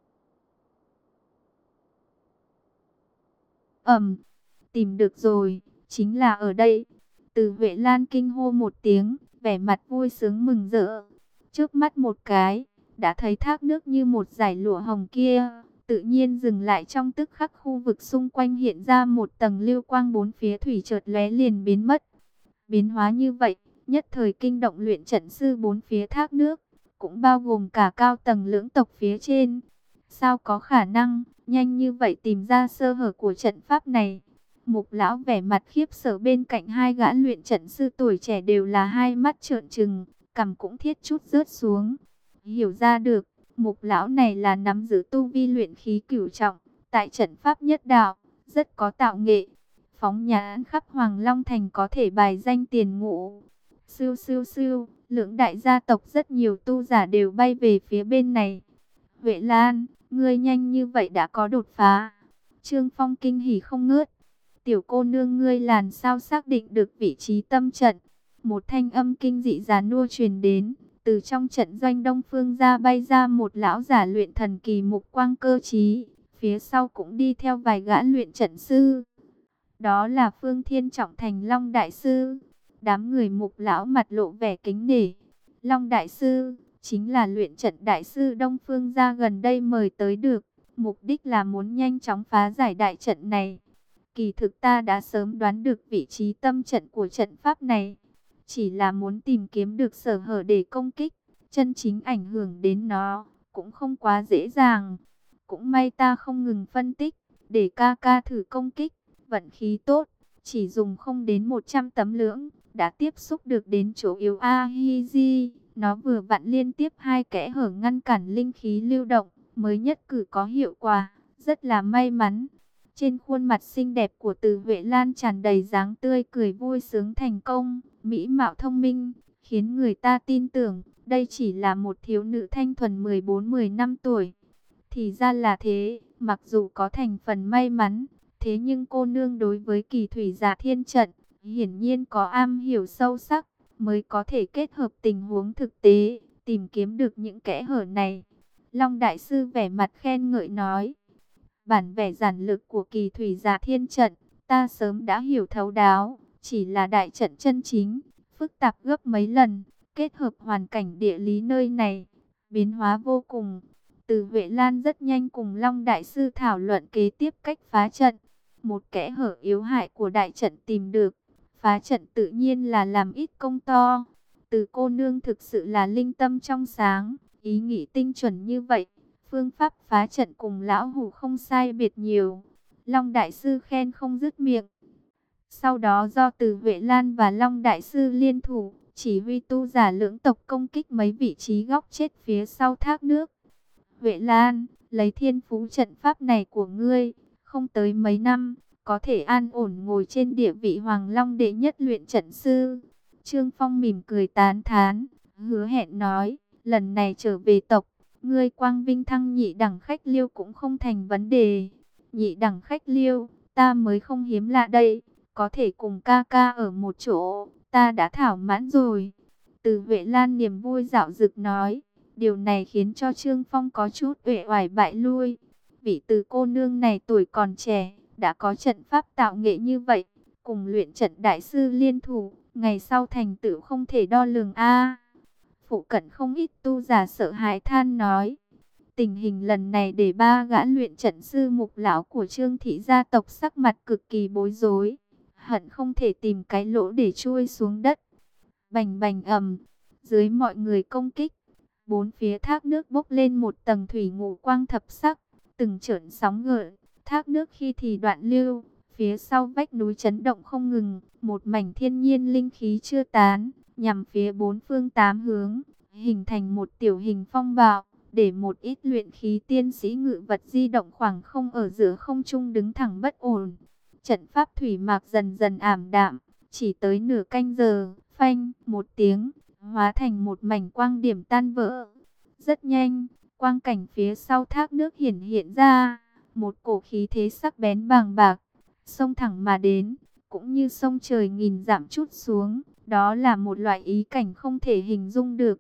Ầm, tìm được rồi, chính là ở đây. Từ Huệ Lan kinh hô một tiếng, vẻ mặt vui sướng mừng rỡ. Trước mắt một cái, đã thấy thác nước như một dải lụa hồng kia, tự nhiên dừng lại trong tức khắc, khu vực xung quanh hiện ra một tầng lưu quang, bốn phía thủy chợt lóe liền biến mất. Biến hóa như vậy, nhất thời kinh động luyện trận sư bốn phía thác nước, cũng bao gồm cả cao tầng lưỡng tộc phía trên. Sao có khả năng, nhanh như vậy tìm ra sơ hở của trận pháp này? Mục lão vẻ mặt khiếp sợ, bên cạnh hai gã luyện trận sư tuổi trẻ đều là hai mắt trợn trừng, cằm cũng thiết chút rớt xuống. Hiểu ra được, Mục lão này là nắm giữ tu vi luyện khí cửu trọng, tại trận pháp nhất đạo, rất có tạo nghệ. Phóng nhãn khắp Hoàng Long Thành có thể bài danh tiền ngũ. Siêu siêu siêu, lưỡng đại gia tộc rất nhiều tu giả đều bay về phía bên này. Huệ Lan, ngươi nhanh như vậy đã có đột phá. Trương Phong kinh hỉ không ngớt. Tiểu cô nương ngươi làm sao xác định được vị trí tâm trận? Một thanh âm kinh dị già nua truyền đến. Từ trong trận doanh đông phương ra bay ra một lão giả luyện thần kỳ, mục quang cơ trí, phía sau cũng đi theo vài gã luyện trận sư. Đó là Phương Thiên Trọng Thành Long Đại Sư. Đám người Mục lão mặt lộ vẻ kính nể. Long Đại Sư chính là luyện trận đại sư Đông Phương gia gần đây mời tới được. Mục đích là muốn nhanh chóng phá giải đại trận này. Kỳ thực ta đã sớm đoán được vị trí tâm trận của trận pháp này. Chỉ là muốn tìm kiếm được sở hở để công kích. Chân chính ảnh hưởng đến nó cũng không quá dễ dàng. Cũng may ta không ngừng phân tích, để ca ca thử công kích. Vận khí tốt, chỉ dùng không đến một trăm tấm lưỡng, đã tiếp xúc được đến chỗ yếu Ahizi. Nó vừa vặn liên tiếp hai kẽ hở ngăn cản linh khí lưu động, mới nhất cử có hiệu quả, rất là may mắn. Trên khuôn mặt xinh đẹp của Từ Huệ Lan tràn đầy dáng tươi cười vui sướng thành công, mỹ mạo thông minh, khiến người ta tin tưởng đây chỉ là một thiếu nữ thanh thuần mười bốn mười lăm tuổi. Thì ra là thế, mặc dù có thành phần may mắn, thế nhưng cô nương đối với kỳ thủy giả thiên trận, hiển nhiên có am hiểu sâu sắc, mới có thể kết hợp tình huống thực tế, tìm kiếm được những kẽ hở này. Long Đại Sư vẻ mặt khen ngợi nói, bản vẻ giản lược của kỳ thủy giả thiên trận, ta sớm đã hiểu thấu đáo, chỉ là đại trận chân chính, phức tạp gấp mấy lần, kết hợp hoàn cảnh địa lý nơi này, biến hóa vô cùng. Từ Huệ Lan rất nhanh cùng Long Đại Sư thảo luận kế tiếp cách phá trận. Một kẽ hở yếu hại của đại trận tìm được, phá trận tự nhiên là làm ít công to. Từ cô nương thực sự là linh tâm trong sáng, ý nghĩ tinh chuẩn như vậy. Phương pháp phá trận cùng lão hủ không sai biệt nhiều. Long Đại Sư khen không dứt miệng. Sau đó do Từ Huệ Lan và Long Đại Sư liên thủ, chỉ huy tu giả lưỡng tộc công kích mấy vị trí góc chết phía sau thác nước. Huệ Lan, lấy thiên phú trận pháp này của ngươi, không tới mấy năm, có thể an ổn ngồi trên địa vị Hoàng Long đệ nhất luyện trận sư. Trương Phong mỉm cười tán thán, hứa hẹn nói, lần này trở về tộc, ngươi quang vinh thăng nhị đẳng khách liêu cũng không thành vấn đề. Nhị đẳng khách liêu, ta mới không hiếm lạ đây, có thể cùng ca ca ở một chỗ, ta đã thảo mãn rồi. Từ Huệ Lan niềm vui dạo dực nói. Điều này khiến cho Trương Phong có chút uể oải bại lui. Vị Từ cô nương này tuổi còn trẻ, đã có trận pháp tạo nghệ như vậy, cùng luyện trận đại sư liên thủ, ngày sau thành tựu không thể đo lường a. Phụ cận không ít tu giả sợ hãi than nói. Tình hình lần này để ba gã luyện trận sư Mục lão của Trương thị gia tộc sắc mặt cực kỳ bối rối, hận không thể tìm cái lỗ để chui xuống đất. Bành bành ầm, dưới mọi người công kích, bốn phía thác nước bốc lên một tầng thủy ngũ quang thập sắc, từng trợn sóng gợn, thác nước khi thì đoạn lưu, phía sau vách núi chấn động không ngừng, một mảnh thiên nhiên linh khí chưa tán, nhằm phía bốn phương tám hướng, hình thành một tiểu hình phong bạo, để một ít luyện khí tiên sĩ ngự vật di động khoảng không ở giữa không trung đứng thẳng bất ổn. Trận pháp thủy mạc dần dần ảm đạm, chỉ tới nửa canh giờ, phanh, một tiếng, hóa thành một mảnh quang điểm tan vỡ. Rất nhanh, quang cảnh phía sau thác nước hiển hiện ra, một cổ khí thế sắc bén bàng bạc, xông thẳng mà đến, cũng như sông trời nghìn dặm trút xuống, đó là một loại ý cảnh không thể hình dung được.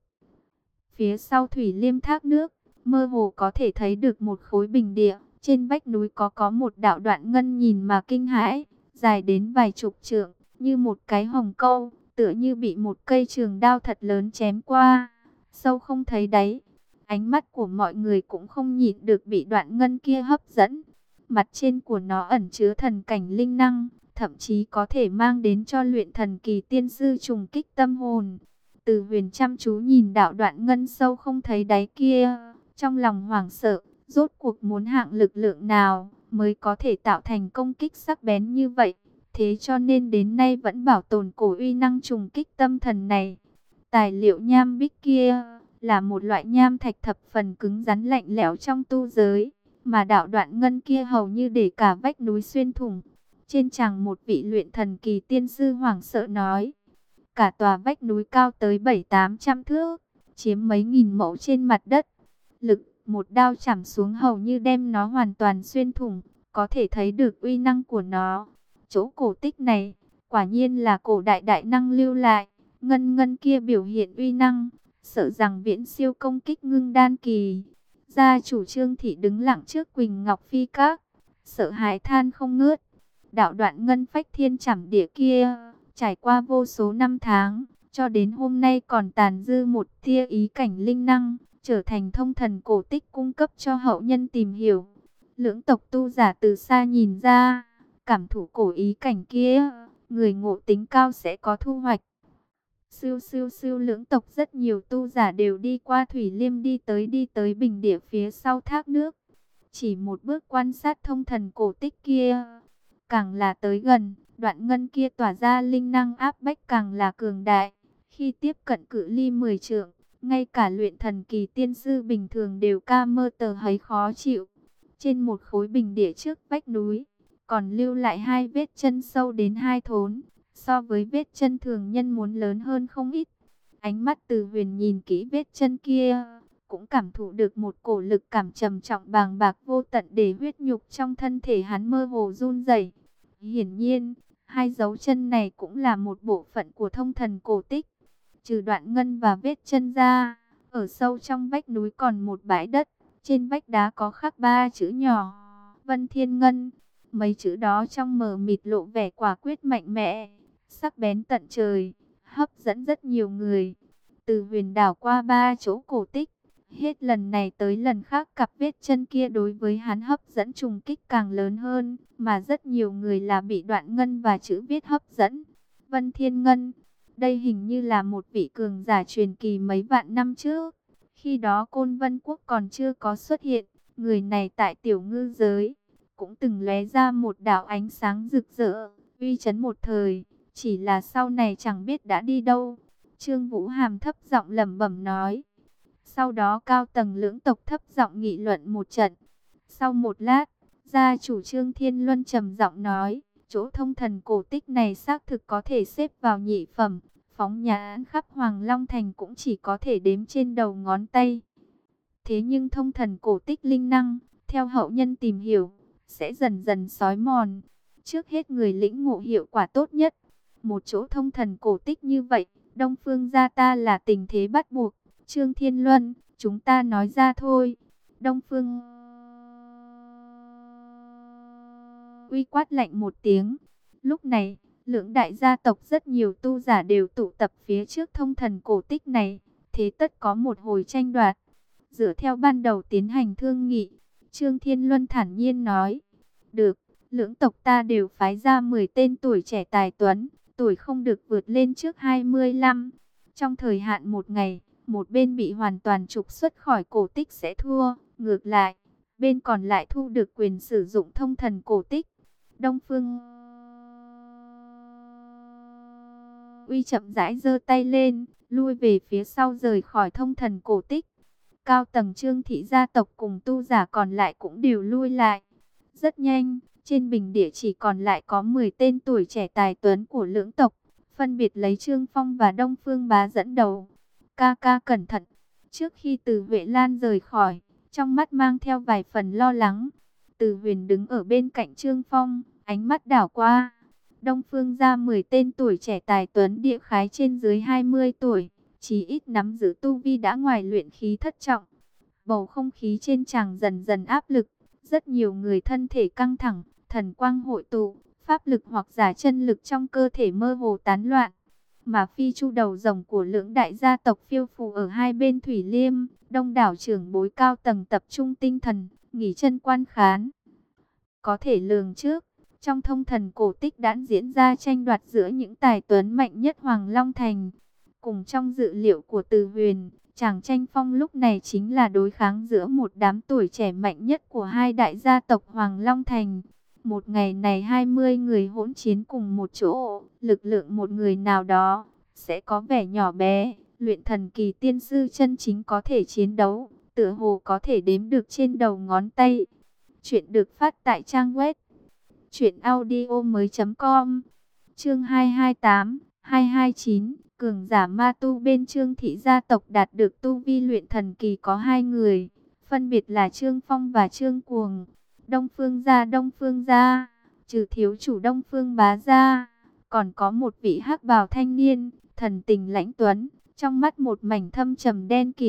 Phía sau thủy liêm thác nước, mơ hồ có thể thấy được một khối bình địa, trên vách núi có có một đạo đoạn ngân nhìn mà kinh hãi, dài đến vài chục trượng, như một cái hồng câu, tựa như bị một cây trường đao thật lớn chém qua, sâu không thấy đáy. Ánh mắt của mọi người cũng không nhịn được bị đoạn ngân kia hấp dẫn. Mặt trên của nó ẩn chứa thần cảnh linh năng, thậm chí có thể mang đến cho luyện thần kỳ tiên sư trùng kích tâm hồn. Từ Huyền chăm chú nhìn đạo đoạn ngân sâu không thấy đáy kia, trong lòng hoảng sợ, rốt cuộc muốn hạng lực lượng nào mới có thể tạo thành công kích sắc bén như vậy. Thế cho nên đến nay vẫn bảo tồn cổ uy năng trùng kích tâm thần này. Tài liệu nham bích kia là một loại nham thạch thập phần cứng rắn lạnh lẽo trong tu giới, mà đạo đoạn ngân kia hầu như để cả vách núi xuyên thủng. Trên tràng một vị luyện thần kỳ tiên sư hoảng sợ nói, cả tòa vách núi cao tới bảy tám trăm thước, chiếm mấy nghìn mẫu trên mặt đất. Lực một đao chảm xuống hầu như đem nó hoàn toàn xuyên thủng, có thể thấy được uy năng của nó. Chỗ cổ tích này, quả nhiên là cổ đại đại năng lưu lại, ngân ngân kia biểu hiện uy năng, sợ rằng viễn siêu công kích ngưng đan kỳ. Gia chủ Trương Thị đứng lặng trước Quỳnh Ngọc Phi Các, sợ hãi than không ngớt. Đạo đoạn ngân phách thiên trảm địa kia, trải qua vô số năm tháng, cho đến hôm nay còn tàn dư một tia ý cảnh linh năng, trở thành thông thần cổ tích cung cấp cho hậu nhân tìm hiểu. Lưỡng tộc tu giả từ xa nhìn ra, cảm thụ cổ ý cảnh kia, người ngộ tính cao sẽ có thu hoạch. Siêu siêu siêu lưỡng tộc rất nhiều tu giả đều đi qua thủy liêm đi tới đi tới bình địa phía sau thác nước. Chỉ một bước quan sát thông thần cổ tích kia, càng là tới gần, đoạn ngân kia tỏa ra linh năng áp bách càng là cường đại. Khi tiếp cận cự ly mười trượng, ngay cả luyện thần kỳ tiên sư bình thường đều ca mơ tờ thấy khó chịu. Trên một khối bình địa trước vách núi, còn lưu lại hai vết chân sâu đến hai thốn. So với vết chân thường nhân muốn lớn hơn không ít. Ánh mắt Từ Huyền nhìn kỹ vết chân kia, cũng cảm thụ được một cổ lực cảm trầm trọng bàng bạc vô tận, để huyết nhục trong thân thể hắn mơ hồ run rẩy. Hiển nhiên, hai dấu chân này cũng là một bộ phận của thông thần cổ tích. Trừ đoạn ngân và vết chân ra, ở sâu trong vách núi còn một bãi đất, trên vách đá có khắc ba chữ nhỏ: Vân Thiên Ngân. Mấy chữ đó trong mờ mịt lộ vẻ quả quyết mạnh mẽ, sắc bén tận trời, hấp dẫn rất nhiều người. Từ Huyền đảo qua ba chỗ cổ tích, hết lần này tới lần khác cặp vết chân kia đối với hắn hấp dẫn trùng kích càng lớn hơn, mà rất nhiều người là bị đoạn ngân và chữ viết hấp dẫn. Vân Thiên Ngân, đây hình như là một vị cường giả truyền kỳ mấy vạn năm trước. Khi đó Côn Vân Quốc còn chưa có xuất hiện, người này tại tiểu ngư giới cũng từng lóe ra một đạo ánh sáng rực rỡ, uy chấn một thời. Chỉ là sau này chẳng biết đã đi đâu. Trương Vũ Hàm thấp giọng lẩm bẩm nói. Sau đó cao tầng lưỡng tộc thấp giọng nghị luận một trận. Sau một lát, gia chủ Trương Thiên Luân trầm giọng nói, chỗ thông thần cổ tích này xác thực có thể xếp vào nhị phẩm. Phóng nhãn khắp Hoàng Long Thành cũng chỉ có thể đếm trên đầu ngón tay. Thế nhưng thông thần cổ tích linh năng, theo hậu nhân tìm hiểu, sẽ dần dần xói mòn. Trước hết người lĩnh ngộ hiệu quả tốt nhất. Một chỗ thông thần cổ tích như vậy, Đông Phương gia ta là tình thế bắt buộc. Trương Thiên Luân, chúng ta nói ra thôi. Đông Phương uy quát lạnh một tiếng. Lúc này, lưỡng đại gia tộc rất nhiều tu giả đều tụ tập phía trước thông thần cổ tích này. Thế tất có một hồi tranh đoạt. Dựa theo ban đầu tiến hành thương nghị, Trương Thiên Luân thản nhiên nói. Được, lưỡng tộc ta đều phái ra mười tên tuổi trẻ tài tuấn, tuổi không được vượt lên trước hai mươi lăm. Trong thời hạn một ngày, một bên bị hoàn toàn trục xuất khỏi cổ tích sẽ thua. Ngược lại, bên còn lại thu được quyền sử dụng thông thần cổ tích. Đông Phương uy chậm rãi giơ tay lên, lui về phía sau rời khỏi thông thần cổ tích. Cao tầng Trương thị gia tộc cùng tu giả còn lại cũng đều lui lại. Rất nhanh, trên bình địa chỉ còn lại có mười tên tuổi trẻ tài tuấn của lưỡng tộc, phân biệt lấy Trương Phong và Đông Phương Bá dẫn đầu. Ca ca cẩn thận. Trước khi Từ Huệ Lan rời khỏi, trong mắt mang theo vài phần lo lắng. Từ Huyền đứng ở bên cạnh Trương Phong, ánh mắt đảo qua. Đông Phương ra mười tên tuổi trẻ tài tuấn địa khái trên dưới hai mươi tuổi, chí ít nắm giữ tu vi đã ngoài luyện khí thất trọng. Bầu không khí trên tràng dần dần áp lực, rất nhiều người thân thể căng thẳng, thần quang hội tụ, pháp lực hoặc giả chân lực trong cơ thể mơ hồ tán loạn. Mà phi chu đầu rồng của lưỡng đại gia tộc phiêu phù ở hai bên thủy liêm, đông đảo trưởng bối cao tầng tập trung tinh thần, nghỉ chân quan khán. Có thể lường trước, trong thông thần cổ tích đã diễn ra tranh đoạt giữa những tài tuấn mạnh nhất Hoàng Long Thành. Cùng trong dự liệu của Từ Huyền, chàng tranh phong lúc này chính là đối kháng giữa một đám tuổi trẻ mạnh nhất của hai đại gia tộc Hoàng Long Thành. Một ngày này hai mươi người hỗn chiến cùng một chỗ, lực lượng một người nào đó sẽ có vẻ nhỏ bé. Luyện thần kỳ tiên sư chân chính có thể chiến đấu, tựa hồ có thể đếm được trên đầu ngón tay. Chuyện được phát tại trang web truyện audio mới chấm com. Chương hai hai tám, hai hai chín. Cường giả ma tu bên Trương thị gia tộc đạt được tu vi luyện thần kỳ có hai người, phân biệt là Trương Phong và Trương Cuồng. Đông Phương gia Đông Phương gia, trừ thiếu chủ Đông Phương Bá gia, còn có một vị hắc bào thanh niên, thần tình lãnh tuấn, trong mắt một mảnh thâm trầm đen kịt,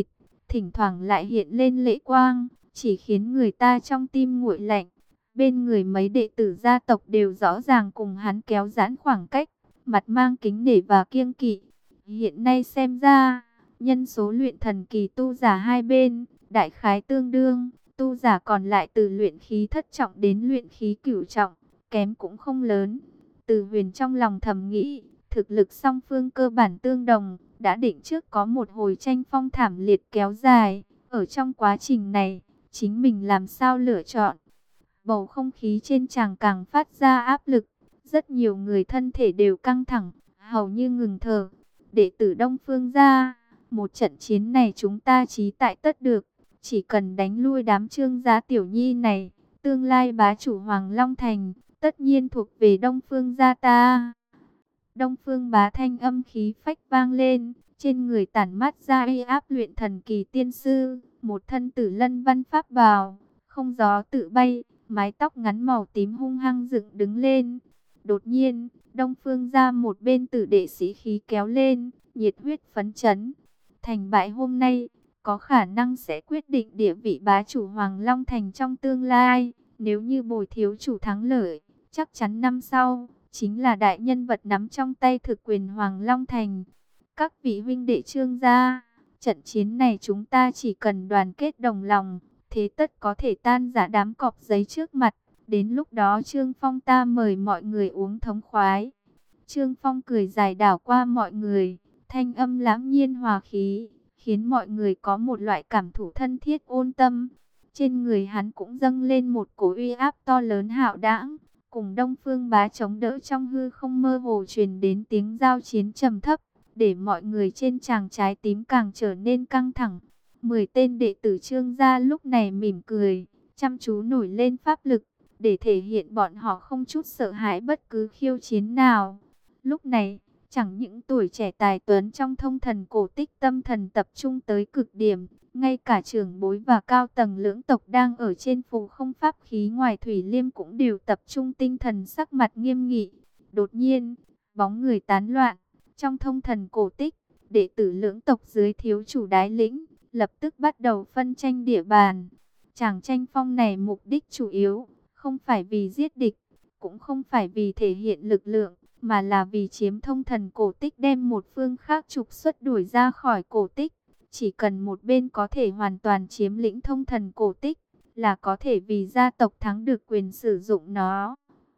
thỉnh thoảng lại hiện lên lễ quang, chỉ khiến người ta trong tim nguội lạnh. Bên người mấy đệ tử gia tộc đều rõ ràng cùng hắn kéo giãn khoảng cách, mặt mang kính nể và kiêng kỵ. Hiện nay xem ra, nhân số luyện thần kỳ tu giả hai bên, đại khái tương đương, tu giả còn lại từ luyện khí thất trọng đến luyện khí cửu trọng, kém cũng không lớn. Từ Huyền trong lòng thầm nghĩ, thực lực song phương cơ bản tương đồng, đã định trước có một hồi tranh phong thảm liệt kéo dài. Ở trong quá trình này, chính mình làm sao lựa chọn? Bầu không khí trên tràng càng phát ra áp lực, rất nhiều người thân thể đều căng thẳng, hầu như ngừng thở. Đệ tử Đông Phương gia, một trận chiến này chúng ta chí tại tất được, chỉ cần đánh lui đám Trương gia tiểu nhi này, tương lai bá chủ Hoàng Long Thành tất nhiên thuộc về Đông Phương gia ta. Đông Phương Bá thanh âm khí phách vang lên, trên người tản mát ra uy áp luyện thần kỳ tiên sư, một thân tử lân văn pháp bào, không gió tự bay, mái tóc ngắn màu tím hung hăng dựng đứng lên. Đột nhiên, Đông Phương ra một bên tử đệ sĩ khí kéo lên, nhiệt huyết phấn chấn. Thành bại hôm nay, có khả năng sẽ quyết định địa vị bá chủ Hoàng Long Thành trong tương lai. Nếu như Bồi thiếu chủ thắng lợi, chắc chắn năm sau chính là đại nhân vật nắm trong tay thực quyền Hoàng Long Thành. Các vị huynh đệ Trương gia, trận chiến này chúng ta chỉ cần đoàn kết đồng lòng, thế tất có thể tan rã đám cọp giấy trước mặt. Đến lúc đó Trương Phong ta mời mọi người uống thống khoái. Trương Phong cười dài đảo qua mọi người, thanh âm lãng nhiên hòa khí, khiến mọi người có một loại cảm thụ thân thiết ôn tâm. Trên người hắn cũng dâng lên một cổ uy áp to lớn hạo đãng, cùng Đông Phương Bá chống đỡ trong hư không mơ hồ truyền đến tiếng giao chiến trầm thấp, để mọi người trên tràng trái tím càng trở nên căng thẳng. Mười tên đệ tử Trương gia lúc này mỉm cười, chăm chú nổi lên pháp lực, để thể hiện bọn họ không chút sợ hãi bất cứ khiêu chiến nào. Lúc này, chẳng những tuổi trẻ tài tuấn trong thông thần cổ tích tâm thần tập trung tới cực điểm, ngay cả trưởng bối và cao tầng lưỡng tộc đang ở trên phù không pháp khí ngoài thủy liêm cũng đều tập trung tinh thần, sắc mặt nghiêm nghị. Đột nhiên, bóng người tán loạn, trong thông thần cổ tích, đệ tử lưỡng tộc dưới thiếu chủ đái lĩnh, lập tức bắt đầu phân tranh địa bàn. Tràng tranh phong này mục đích chủ yếu, không phải vì giết địch, cũng không phải vì thể hiện lực lượng, mà là vì chiếm thông thần cổ tích, đem một phương khác trục xuất đuổi ra khỏi cổ tích. Chỉ cần một bên có thể hoàn toàn chiếm lĩnh thông thần cổ tích, là có thể vì gia tộc thắng được quyền sử dụng nó.